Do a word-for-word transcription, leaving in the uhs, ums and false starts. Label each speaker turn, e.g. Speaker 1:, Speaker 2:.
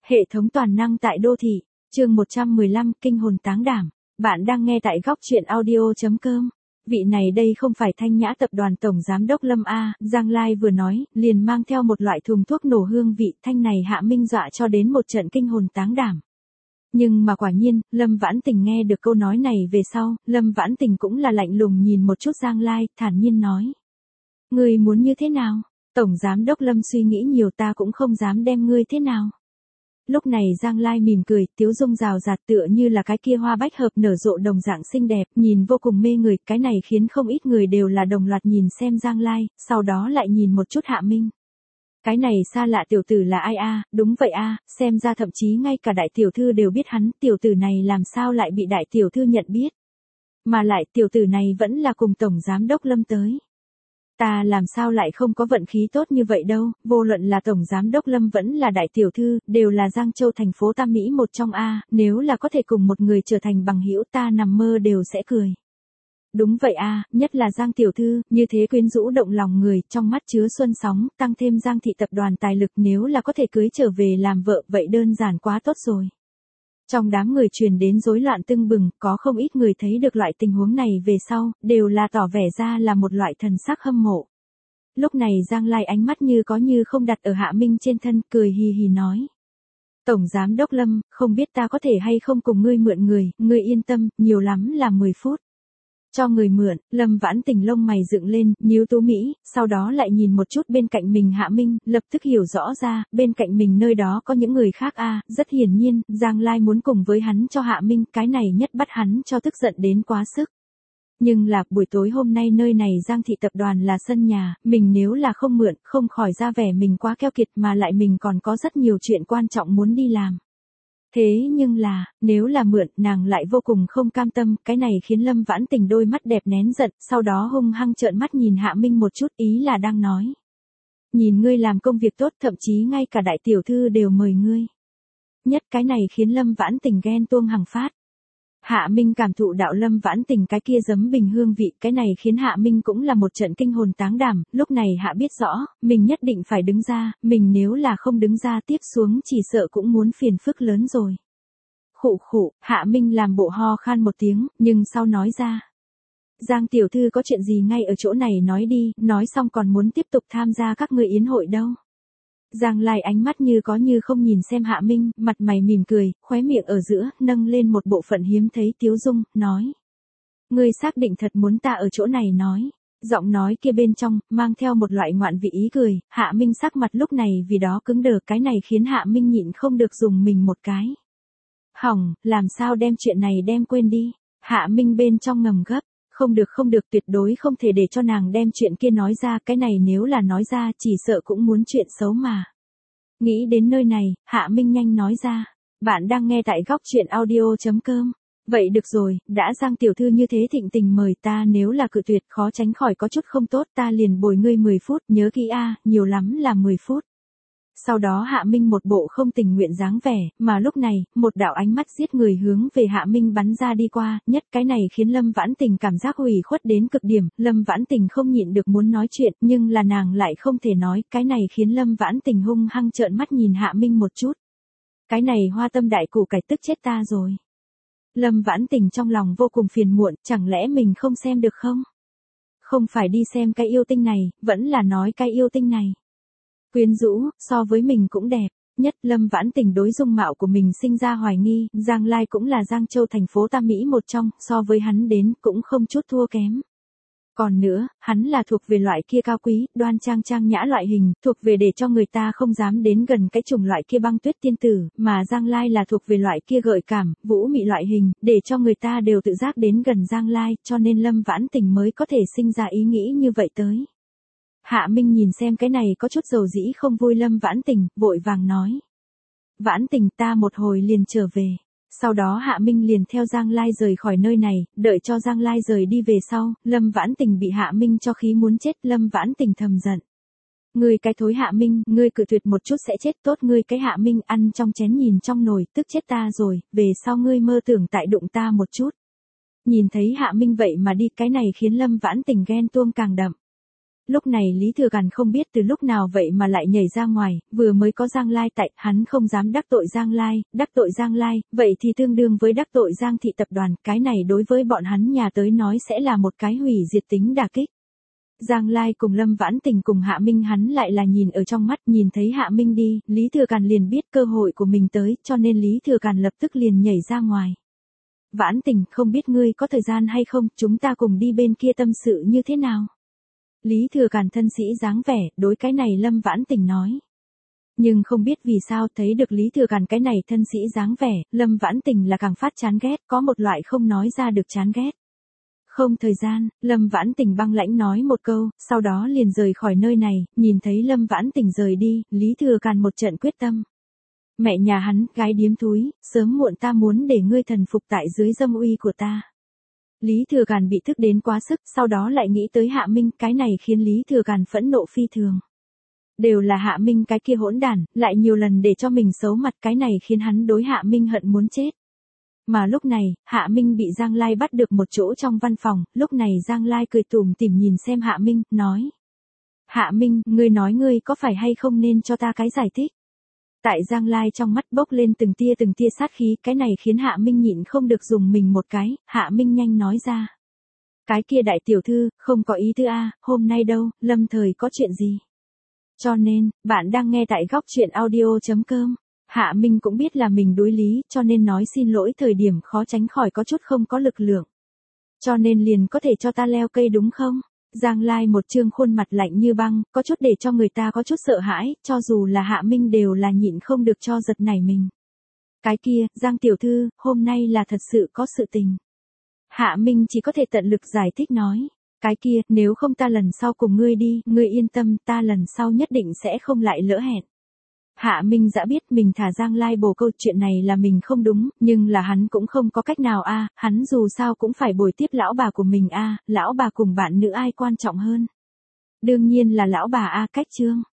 Speaker 1: Hệ thống toàn năng tại đô thị, chương một trăm mười lăm, kinh hồn táng đảm. Bạn đang nghe tại góc truyện audio chấm com. Vị này đây không phải Thanh Nhã tập đoàn tổng giám đốc Lâm A, Giang Lai vừa nói, liền mang theo một loại thùng thuốc nổ hương vị, thanh này Hạ Minh dọa cho đến một trận kinh hồn táng đảm. Nhưng mà quả nhiên, Lâm Vãn Tình nghe được câu nói này về sau, Lâm Vãn Tình cũng là lạnh lùng nhìn một chút Giang Lai, thản nhiên nói. Ngươi muốn như thế nào? Tổng giám đốc Lâm suy nghĩ nhiều, ta cũng không dám đem ngươi thế nào. Lúc này Giang Lai mỉm cười, tiếu dung rào rạt tựa như là cái kia hoa bách hợp nở rộ đồng dạng xinh đẹp, nhìn vô cùng mê người, cái này khiến không ít người đều là đồng loạt nhìn xem Giang Lai, sau đó lại nhìn một chút Hạ Minh. Cái này xa lạ tiểu tử là ai a? Đúng vậy a, xem ra thậm chí ngay cả đại tiểu thư đều biết hắn, tiểu tử này làm sao lại bị đại tiểu thư nhận biết. Mà lại tiểu tử này vẫn là cùng tổng giám đốc Lâm tới. Ta làm sao lại không có vận khí tốt như vậy đâu, vô luận là tổng giám đốc Lâm vẫn là đại tiểu thư, đều là Giang Châu thành phố Tam Mỹ một trong A, nếu là có thể cùng một người trở thành bằng hữu ta nằm mơ đều sẽ cười. Đúng vậy a, nhất là Giang tiểu thư, như thế quyến rũ động lòng người, trong mắt chứa xuân sóng, tăng thêm Giang thị tập đoàn tài lực, nếu là có thể cưới trở về làm vợ, vậy đơn giản quá tốt rồi. Trong đám người truyền đến rối loạn tưng bừng, có không ít người thấy được loại tình huống này về sau, đều là tỏ vẻ ra là một loại thần sắc hâm mộ. Lúc này Giang Lai ánh mắt như có như không đặt ở Hạ Minh trên thân, cười hì hì nói. Tổng giám đốc Lâm, không biết ta có thể hay không cùng ngươi mượn người, ngươi yên tâm, nhiều lắm là mười phút. Cho người mượn, Lâm Vãn Tình lông mày dựng lên, nhíu tú mỹ, sau đó lại nhìn một chút bên cạnh mình Hạ Minh, lập tức hiểu rõ ra, bên cạnh mình nơi đó có những người khác a, rất hiển nhiên, Giang Lai muốn cùng với hắn cho Hạ Minh, cái này nhất bắt hắn cho tức giận đến quá sức. Nhưng là, buổi tối hôm nay nơi này Giang thị tập đoàn là sân nhà, mình nếu là không mượn, không khỏi ra vẻ mình quá keo kiệt mà lại mình còn có rất nhiều chuyện quan trọng muốn đi làm. Thế nhưng là, nếu là mượn, nàng lại vô cùng không cam tâm, cái này khiến Lâm Vãn Tình đôi mắt đẹp nén giận, sau đó hung hăng trợn mắt nhìn Hạ Minh một chút, ý là đang nói. Nhìn ngươi làm công việc tốt, thậm chí ngay cả đại tiểu thư đều mời ngươi. Nhất cái này khiến Lâm Vãn Tình ghen tuông hằng phát. Hạ Minh cảm thụ đạo Lâm Vãn Tình cái kia giấm bình hương vị, cái này khiến Hạ Minh cũng là một trận kinh hồn táng đảm, lúc này Hạ biết rõ, mình nhất định phải đứng ra, mình nếu là không đứng ra tiếp xuống chỉ sợ cũng muốn phiền phức lớn rồi. Khụ khụ, Hạ Minh làm bộ ho khan một tiếng, nhưng sau nói ra. Giang tiểu thư có chuyện gì ngay ở chỗ này nói đi, nói xong còn muốn tiếp tục tham gia các ngươi yến hội đâu. Giang Lai ánh mắt như có như không nhìn xem Hạ Minh, mặt mày mỉm cười, khóe miệng ở giữa, nâng lên một bộ phận hiếm thấy tiếu dung, nói. Ngươi xác định thật muốn ta ở chỗ này nói. Giọng nói kia bên trong, mang theo một loại ngoạn vị ý cười, Hạ Minh sắc mặt lúc này vì đó cứng đờ, cái này khiến Hạ Minh nhịn không được dùng mình một cái. Hỏng, làm sao đem chuyện này đem quên đi. Hạ Minh bên trong ngầm gấp. Không được không được, tuyệt đối không thể để cho nàng đem chuyện kia nói ra, cái này nếu là nói ra chỉ sợ cũng muốn chuyện xấu mà. Nghĩ đến nơi này, Hạ Minh nhanh nói ra, bạn đang nghe tại góc truyện audio chấm com. Vậy được rồi, đã Giang tiểu thư như thế thịnh tình mời ta, nếu là cự tuyệt khó tránh khỏi có chút không tốt, ta liền bồi ngươi mười phút, nhớ kỹ a, nhiều lắm là mười phút. Sau đó Hạ Minh một bộ không tình nguyện dáng vẻ, mà lúc này, một đạo ánh mắt giết người hướng về Hạ Minh bắn ra đi qua, nhất cái này khiến Lâm Vãn Tình cảm giác ủy khuất đến cực điểm, Lâm Vãn Tình không nhịn được muốn nói chuyện, nhưng là nàng lại không thể nói, cái này khiến Lâm Vãn Tình hung hăng trợn mắt nhìn Hạ Minh một chút. Cái này hoa tâm đại củ cải tức chết ta rồi. Lâm Vãn Tình trong lòng vô cùng phiền muộn, chẳng lẽ mình không xem được không? Không phải đi xem cái yêu tinh này, vẫn là nói cái yêu tinh này. Quyến rũ, so với mình cũng đẹp, nhất Lâm Vãn Tình đối dung mạo của mình sinh ra hoài nghi, Giang Lai cũng là Giang Châu thành phố Tam Mỹ một trong, so với hắn đến cũng không chút thua kém. Còn nữa, hắn là thuộc về loại kia cao quý, đoan trang trang nhã loại hình, thuộc về để cho người ta không dám đến gần cái chủng loại kia băng tuyết tiên tử, mà Giang Lai là thuộc về loại kia gợi cảm, vũ mị loại hình, để cho người ta đều tự giác đến gần Giang Lai, cho nên Lâm Vãn Tình mới có thể sinh ra ý nghĩ như vậy tới. Hạ Minh nhìn xem cái này có chút dầu dĩ không vui Lâm Vãn Tình, vội vàng nói. Vãn Tình ta một hồi liền trở về. Sau đó Hạ Minh liền theo Giang Lai rời khỏi nơi này, đợi cho Giang Lai rời đi về sau, Lâm Vãn Tình bị Hạ Minh cho khí muốn chết, Lâm Vãn Tình thầm giận. Ngươi cái thối Hạ Minh, ngươi cự tuyệt một chút sẽ chết, tốt ngươi cái Hạ Minh ăn trong chén nhìn trong nồi, tức chết ta rồi, về sau ngươi mơ tưởng tại đụng ta một chút. Nhìn thấy Hạ Minh vậy mà đi, cái này khiến Lâm Vãn Tình ghen tuông càng đậm. Lúc này Lý Thừa Càn không biết từ lúc nào vậy mà lại nhảy ra ngoài, vừa mới có Giang Lai tại, hắn không dám đắc tội Giang Lai, đắc tội Giang Lai, vậy thì tương đương với đắc tội Giang thị tập đoàn, cái này đối với bọn hắn nhà tới nói sẽ là một cái hủy diệt tính đả kích. Giang Lai cùng Lâm Vãn Tình cùng Hạ Minh hắn lại là nhìn ở trong mắt, nhìn thấy Hạ Minh đi, Lý Thừa Càn liền biết cơ hội của mình tới, cho nên Lý Thừa Càn lập tức liền nhảy ra ngoài. Vãn Tình, không biết ngươi có thời gian hay không, chúng ta cùng đi bên kia tâm sự như thế nào? Lý Thừa Càn thân sĩ dáng vẻ, đối cái này Lâm Vãn Tình nói. Nhưng không biết vì sao thấy được Lý Thừa Càn cái này thân sĩ dáng vẻ, Lâm Vãn Tình là càng phát chán ghét, có một loại không nói ra được chán ghét. Không thời gian, Lâm Vãn Tình băng lãnh nói một câu, sau đó liền rời khỏi nơi này, nhìn thấy Lâm Vãn Tình rời đi, Lý Thừa Càn một trận quyết tâm. Mẹ nhà hắn, gái điếm thúi, sớm muộn ta muốn để ngươi thần phục tại dưới dâm uy của ta. Lý Thừa Càn bị thức đến quá sức, sau đó lại nghĩ tới Hạ Minh, cái này khiến Lý Thừa Càn phẫn nộ phi thường. Đều là Hạ Minh cái kia hỗn đản, lại nhiều lần để cho mình xấu mặt, cái này khiến hắn đối Hạ Minh hận muốn chết. Mà lúc này, Hạ Minh bị Giang Lai bắt được một chỗ trong văn phòng, lúc này Giang Lai cười tủm tỉm nhìn xem Hạ Minh, nói. Hạ Minh, ngươi nói ngươi có phải hay không nên cho ta cái giải thích? Tại Giang Lai trong mắt bốc lên từng tia từng tia sát khí, cái này khiến Hạ Minh nhịn không được dùng mình một cái, Hạ Minh nhanh nói ra. Cái kia đại tiểu thư, không có ý tư a, hôm nay đâu, lâm thời có chuyện gì? Cho nên, bạn đang nghe tại góc chuyện audio chấm com. Hạ Minh cũng biết là mình đối lý, cho nên nói xin lỗi thời điểm khó tránh khỏi có chút không có lực lượng. Cho nên liền có thể cho ta leo cây đúng không? Giang Lai một trương khuôn mặt lạnh như băng, có chút để cho người ta có chút sợ hãi, cho dù là Hạ Minh đều là nhịn không được cho giật nảy mình. Cái kia, Giang tiểu thư, hôm nay là thật sự có sự tình. Hạ Minh chỉ có thể tận lực giải thích nói. Cái kia, nếu không ta lần sau cùng ngươi đi, ngươi yên tâm, ta lần sau nhất định sẽ không lại lỡ hẹn. Hạ Minh đã biết mình thả Giang Lai bồ câu, chuyện này là mình không đúng, nhưng là hắn cũng không có cách nào a, hắn dù sao cũng phải bồi tiếp lão bà của mình a, lão bà cùng bạn nữ ai quan trọng hơn. Đương nhiên là lão bà a, cách chương.